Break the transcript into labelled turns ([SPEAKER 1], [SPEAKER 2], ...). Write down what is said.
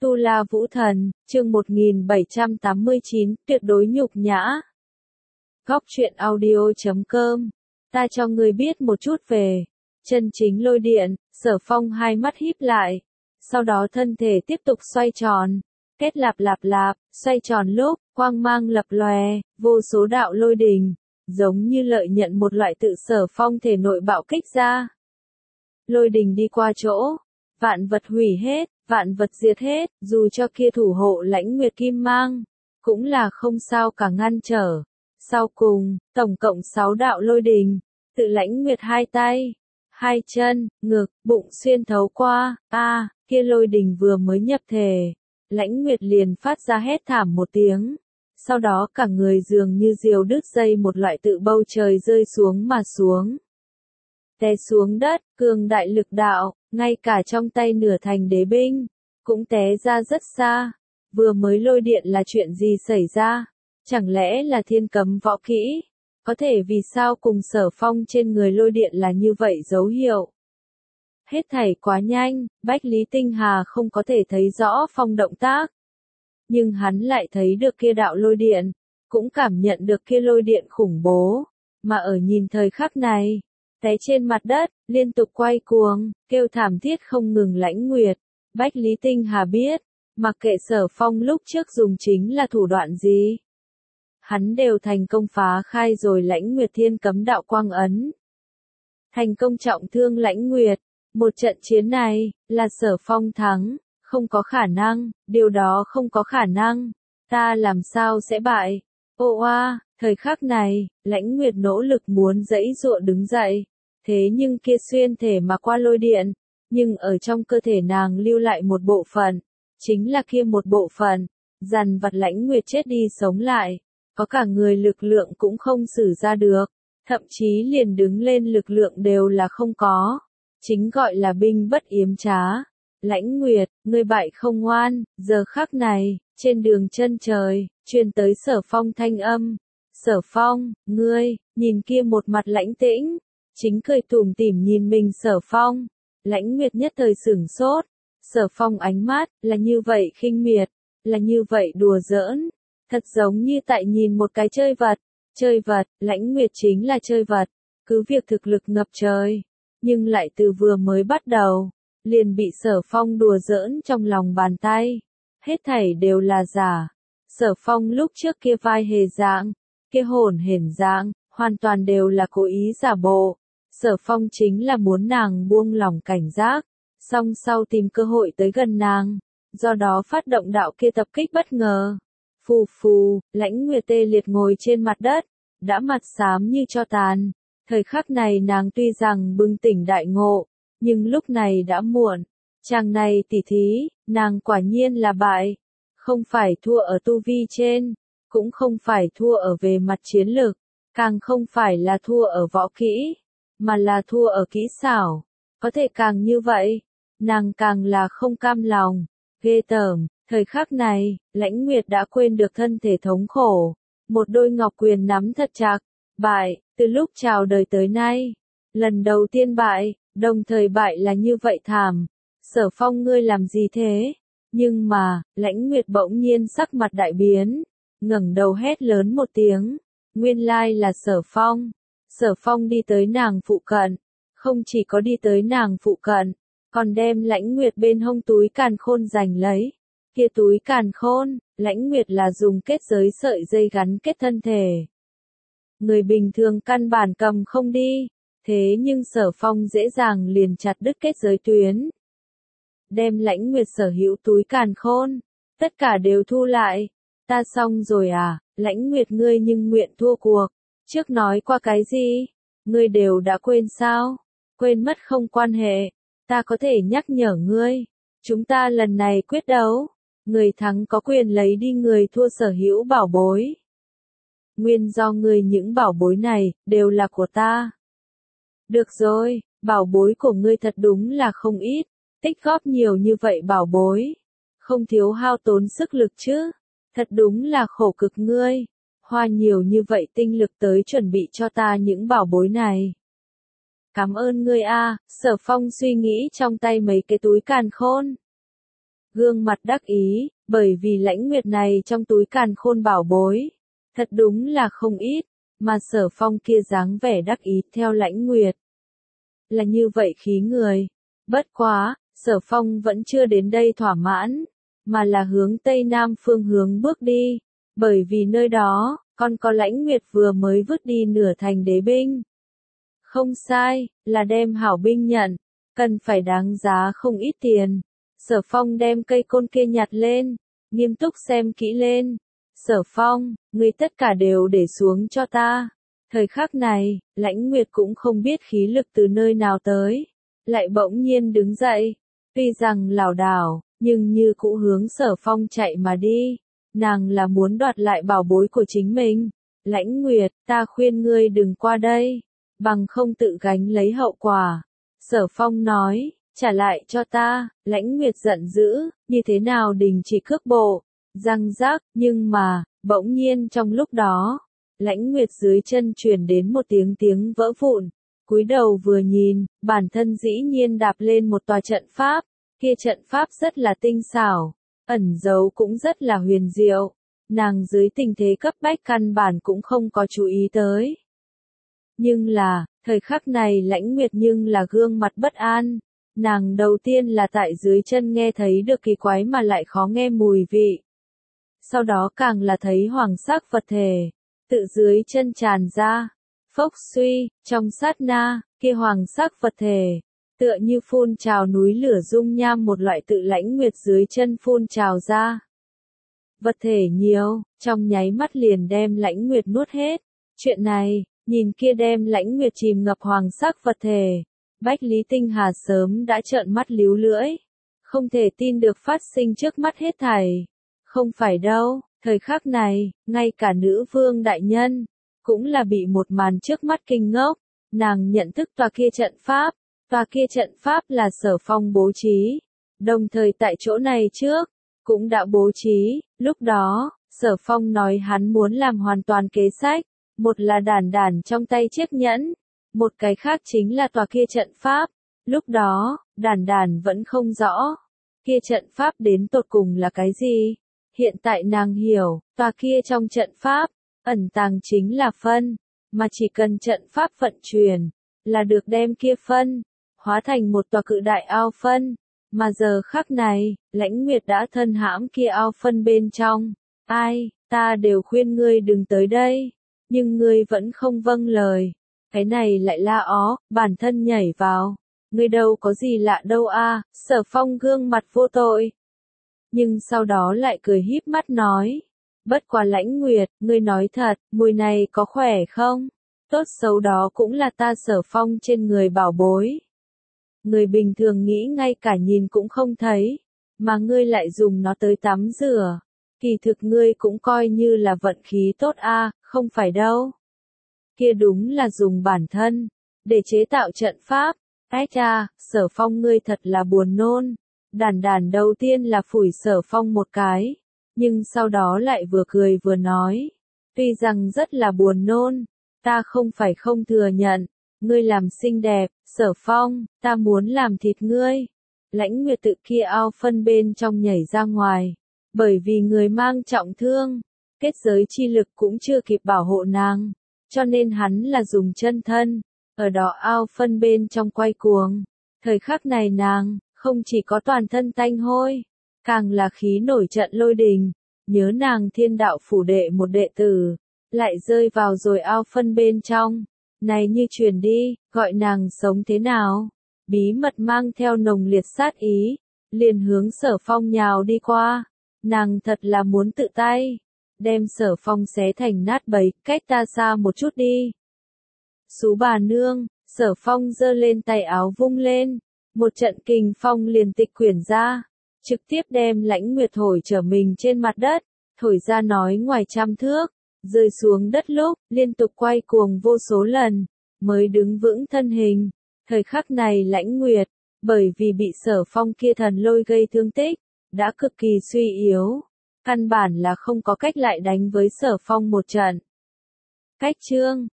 [SPEAKER 1] Tu La Vũ Thần, chương 1789, tuyệt đối nhục nhã. Góc truyện audio.com. Ta cho ngươi biết một chút về chân chính lôi điện. Sở Phong hai mắt híp lại, sau đó thân thể tiếp tục xoay tròn, kết lạp lạp lạp, xoay tròn lúc, quang mang lập lòe, vô số đạo lôi đình, giống như lợi nhận một loại tự Sở Phong thể nội bạo kích ra. Lôi đình đi qua chỗ, vạn vật hủy hết, vạn vật diệt hết, dù cho kia thủ hộ Lãnh Nguyệt Kim Mang, cũng là không sao cả ngăn trở. Sau cùng, tổng cộng 6 đạo lôi đình, tự Lãnh Nguyệt hai tay, hai chân, ngực, bụng xuyên thấu qua, kia lôi đình vừa mới nhập thể, Lãnh Nguyệt liền phát ra hét thảm một tiếng. Sau đó cả người dường như diều đứt dây một loại tự bầu trời rơi xuống mà xuống. Té xuống đất, cường đại lực đạo, ngay cả trong tay nửa thành đế binh, cũng té ra rất xa. Vừa mới lôi điện là chuyện gì xảy ra? Chẳng lẽ là thiên cấm võ kỹ? Có thể vì sao cùng Sở Phong trên người lôi điện là như vậy dấu hiệu? Hết thảy quá nhanh, Bách Lý Tinh Hà không có thể thấy rõ Phong động tác. Nhưng hắn lại thấy được kia đạo lôi điện, cũng cảm nhận được kia lôi điện khủng bố, mà ở nhìn thời khắc này, té trên mặt đất, liên tục quay cuồng, kêu thảm thiết không ngừng Lãnh Nguyệt. Bách Lý Tinh Hà biết, mặc kệ Sở Phong lúc trước dùng chính là thủ đoạn gì, hắn đều thành công phá khai rồi Lãnh Nguyệt thiên cấm đạo quang ấn. Thành công trọng thương Lãnh Nguyệt, một trận chiến này, là Sở Phong thắng, không có khả năng, điều đó không có khả năng, ta làm sao sẽ bại. Thời khắc này, Lãnh Nguyệt nỗ lực muốn giãy giụa đứng dậy, thế nhưng kia xuyên thể mà qua lôi điện, nhưng ở trong cơ thể nàng lưu lại một bộ phận, chính là kia một bộ phận, dằn vặt Lãnh Nguyệt chết đi sống lại, có cả người lực lượng cũng không sử ra được, thậm chí liền đứng lên lực lượng đều là không có, chính gọi là binh bất yếm trá. Lãnh Nguyệt, ngươi bại không ngoan. Giờ khắc này, trên đường chân trời, truyền tới Sở Phong thanh âm. Sở Phong, ngươi, nhìn kia một mặt lãnh tĩnh, chính cười tủm tỉm nhìn mình Sở Phong. Lãnh Nguyệt nhất thời sửng sốt. Sở Phong ánh mắt, là như vậy khinh miệt, là như vậy đùa giỡn, thật giống như tại nhìn một cái chơi vật. Chơi vật, Lãnh Nguyệt chính là chơi vật, cứ việc thực lực ngập trời, nhưng lại từ vừa mới bắt đầu, liền bị Sở Phong đùa giỡn trong lòng bàn tay. Hết thảy đều là giả. Sở Phong lúc trước kia vai hề dạng, kia hồn hển dạng, hoàn toàn đều là cố ý giả bộ. Sở Phong chính là muốn nàng buông lỏng cảnh giác, song sau tìm cơ hội tới gần nàng, do đó phát động đạo kia tập kích bất ngờ. Phù phù, Lãnh Nguyệt tê liệt ngồi trên mặt đất, đã mặt xám như tro tàn. Thời khắc này nàng tuy rằng bừng tỉnh đại ngộ, nhưng lúc này đã muộn. Chàng này tỉ thí, nàng quả nhiên là bại. Không phải thua ở tu vi trên, cũng không phải thua ở về mặt chiến lược, càng không phải là thua ở võ kỹ, mà là thua ở kỹ xảo. Có thể càng như vậy, nàng càng là không cam lòng. Ghê tởm, thời khắc này, Lãnh Nguyệt đã quên được thân thể thống khổ. Một đôi ngọc quyền nắm thật chặt. Bại, từ lúc chào đời tới nay, lần đầu tiên bại, đồng thời bại là như vậy thảm. Sở Phong ngươi làm gì thế? Nhưng mà, Lãnh Nguyệt bỗng nhiên sắc mặt đại biến, ngẩng đầu hét lớn một tiếng. Nguyên lai là Sở Phong. Sở Phong đi tới nàng phụ cận, không chỉ có đi tới nàng phụ cận, còn đem Lãnh Nguyệt bên hông túi càn khôn giành lấy. Kia túi càn khôn, Lãnh Nguyệt là dùng kết giới sợi dây gắn kết thân thể. Người bình thường căn bản cầm không đi, thế nhưng Sở Phong dễ dàng liền chặt đứt kết giới tuyến. Đem Lãnh Nguyệt sở hữu túi càn khôn, tất cả đều thu lại. Ta xong rồi à, Lãnh Nguyệt ngươi nhưng nguyện thua cuộc. Trước nói qua cái gì? Ngươi đều đã quên sao? Quên mất không quan hệ, ta có thể nhắc nhở ngươi. Chúng ta lần này quyết đấu, người thắng có quyền lấy đi người thua sở hữu bảo bối. Nguyên do ngươi những bảo bối này, đều là của ta. Được rồi, bảo bối của ngươi thật đúng là không ít, tích góp nhiều như vậy bảo bối. Không thiếu hao tốn sức lực chứ, thật đúng là khổ cực ngươi. Hoa nhiều như vậy tinh lực tới chuẩn bị cho ta những bảo bối này. Cảm ơn ngươi a. Sở Phong suy nghĩ trong tay mấy cái túi càn khôn. gương mặt đắc ý, bởi vì Lãnh Nguyệt này trong túi càn khôn bảo bối. Thật đúng là không ít, mà Sở Phong kia dáng vẻ đắc ý theo Lãnh Nguyệt. Là như vậy khí người. Bất quá, Sở Phong vẫn chưa đến đây thỏa mãn, mà là hướng Tây Nam phương hướng bước đi, bởi vì nơi đó, còn có Lãnh Nguyệt vừa mới vứt đi nửa thành đế binh. Không sai, là đem hảo binh nhận, cần phải đáng giá không ít tiền. Sở Phong đem cây côn kia nhặt lên, nghiêm túc xem kỹ lên. Sở Phong, ngươi tất cả đều để xuống cho ta. Thời khắc này, Lãnh Nguyệt cũng không biết khí lực từ nơi nào tới, lại bỗng nhiên đứng dậy, tuy rằng lảo đảo, nhưng như cũ hướng Sở Phong chạy mà đi. Nàng là muốn đoạt lại bảo bối của chính mình. Lãnh Nguyệt, ta khuyên ngươi đừng qua đây, bằng không tự gánh lấy hậu quả. Sở Phong nói, trả lại cho ta. Lãnh Nguyệt giận dữ, như thế nào đình chỉ cước bộ, răng rác, nhưng mà, bỗng nhiên trong lúc đó, Lãnh Nguyệt dưới chân truyền đến một tiếng vỡ vụn, cúi đầu vừa nhìn, bản thân dĩ nhiên đạp lên một tòa trận pháp, kia trận pháp rất là tinh xảo, ẩn giấu cũng rất là huyền diệu, nàng dưới tình thế cấp bách căn bản cũng không có chú ý tới. Nhưng là, thời khắc này Lãnh Nguyệt nhưng là gương mặt bất an, nàng đầu tiên là tại dưới chân nghe thấy được kỳ quái mà lại khó nghe mùi vị. Sau đó càng là thấy hoàng sắc vật thể, tự dưới chân tràn ra, phốc suy, trong sát na, kia hoàng sắc vật thể, tựa như phun trào núi lửa dung nham một loại tự Lãnh Nguyệt dưới chân phun trào ra. Vật thể nhiều, trong nháy mắt liền đem Lãnh Nguyệt nuốt hết. Chuyện này, nhìn kia đem Lãnh Nguyệt chìm ngập hoàng sắc vật thể, Bách Lý Tinh Hà sớm đã trợn mắt líu lưỡi, không thể tin được phát sinh trước mắt hết thảy. Không phải đâu, thời khắc này, ngay cả nữ vương đại nhân, cũng là bị một màn trước mắt kinh ngốc, nàng nhận thức tòa kia trận pháp là Sở Phong bố trí, đồng thời tại chỗ này trước, cũng đã bố trí, lúc đó, Sở Phong nói hắn muốn làm hoàn toàn kế sách, một là đản trong tay chiếc nhẫn, một cái khác chính là tòa kia trận pháp, lúc đó, đản vẫn không rõ, kia trận pháp đến tột cùng là cái gì. Hiện tại nàng hiểu, tòa kia trong trận pháp, ẩn tàng chính là phân, mà chỉ cần trận pháp vận chuyển, là được đem kia phân, hóa thành một tòa cự đại ao phân, mà giờ khắc này, Lãnh Nguyệt đã thân hãm kia ao phân bên trong. Ai, ta đều khuyên ngươi đừng tới đây, nhưng ngươi vẫn không vâng lời. Cái này lại la ó, bản thân nhảy vào, ngươi đâu có gì lạ đâu a. Sở Phong gương mặt vô tội. Nhưng sau đó lại cười híp mắt nói, bất quá Lãnh Nguyệt, ngươi nói thật, mùi này có khỏe không? Tốt xấu đó cũng là ta Sở Phong trên người bảo bối. Người bình thường nghĩ ngay cả nhìn cũng không thấy, mà ngươi lại dùng nó tới tắm rửa. Kỳ thực ngươi cũng coi như là vận khí tốt a, không phải đâu. Kia đúng là dùng bản thân, để chế tạo trận pháp. Ái cha, Sở Phong ngươi thật là buồn nôn. Đản đầu tiên là phủi Sở Phong một cái, nhưng sau đó lại vừa cười vừa nói. Tuy rằng rất là buồn nôn, ta không phải không thừa nhận, ngươi làm xinh đẹp, Sở Phong, ta muốn làm thịt ngươi. Lãnh Nguyệt tự kia ao phân bên trong nhảy ra ngoài, bởi vì người mang trọng thương, kết giới chi lực cũng chưa kịp bảo hộ nàng, cho nên hắn là dùng chân thân, ở đó ao phân bên trong quay cuồng. Thời khắc này nàng, không chỉ có toàn thân tanh hôi, càng là khí nổi trận lôi đình, nhớ nàng Thiên Đạo phủ đệ một đệ tử, lại rơi vào rồi ao phân bên trong, này như truyền đi, gọi nàng sống thế nào, bí mật mang theo nồng liệt sát ý, liền hướng Sở Phong nhào đi qua, nàng thật là muốn tự tay, đem Sở Phong xé thành nát bấy, cách ta xa một chút đi. Xú bà nương, Sở Phong giơ lên tay áo vung lên. Một trận kình phong liền tịch quyển ra, trực tiếp đem Lãnh Nguyệt thổi trở mình trên mặt đất, thổi ra nói ngoài trăm thước, rơi xuống đất lúc, liên tục quay cuồng vô số lần, mới đứng vững thân hình. Thời khắc này Lãnh Nguyệt, bởi vì bị Sở Phong kia thần lôi gây thương tích, đã cực kỳ suy yếu, căn bản là không có cách lại đánh với Sở Phong một trận. Cách chương